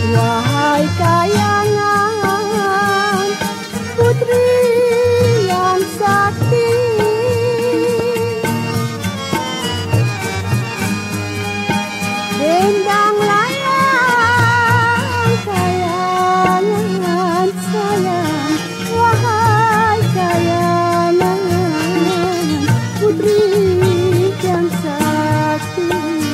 Wahai kayangan putri yang sakti, dendang layang kayangan sayang. Wahai kayangan putri yang sakti,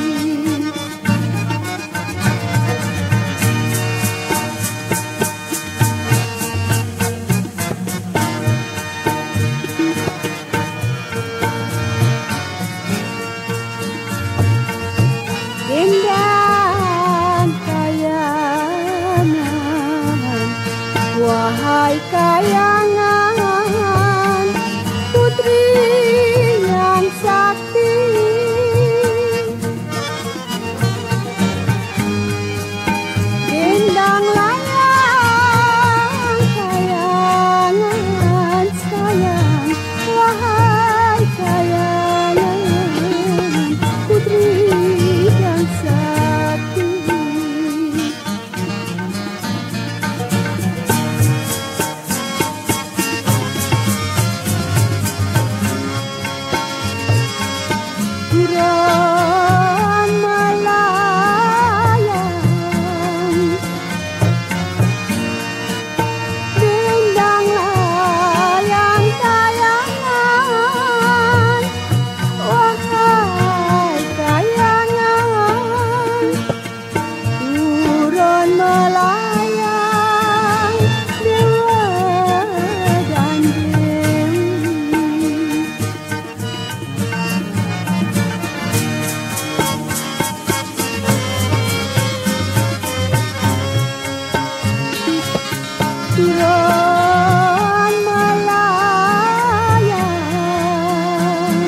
dendang kayangan. Wahai kayangan putri yang sakti, dendang layang kayangan sayang. Wahai kayangan putri yang sakti, buron melayang, dendang layang kayangan. Wahai kayangan, buron melayang, dewa dan dewi. Buron melayang,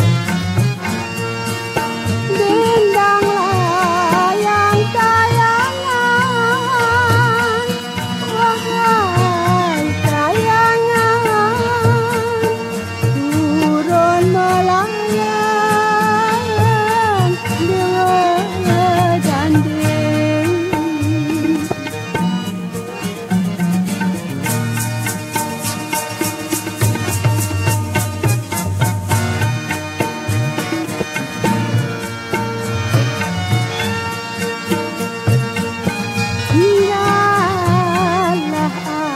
dendang layang kayangan. Wahai kayangan, buron melayang, dewa dan dewi. Dialah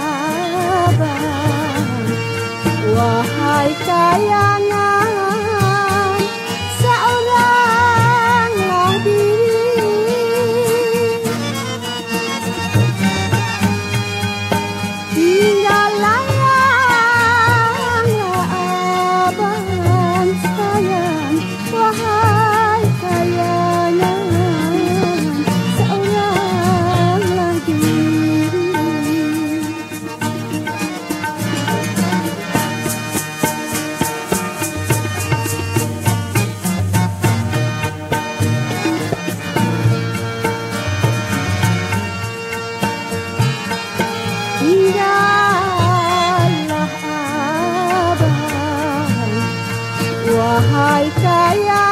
abang, wahai kayangan, seoranglah diri. Tinggallah abang sayang. Wahai kayangan, seoranglah diri. Tinggallah abang, wahai kayangan.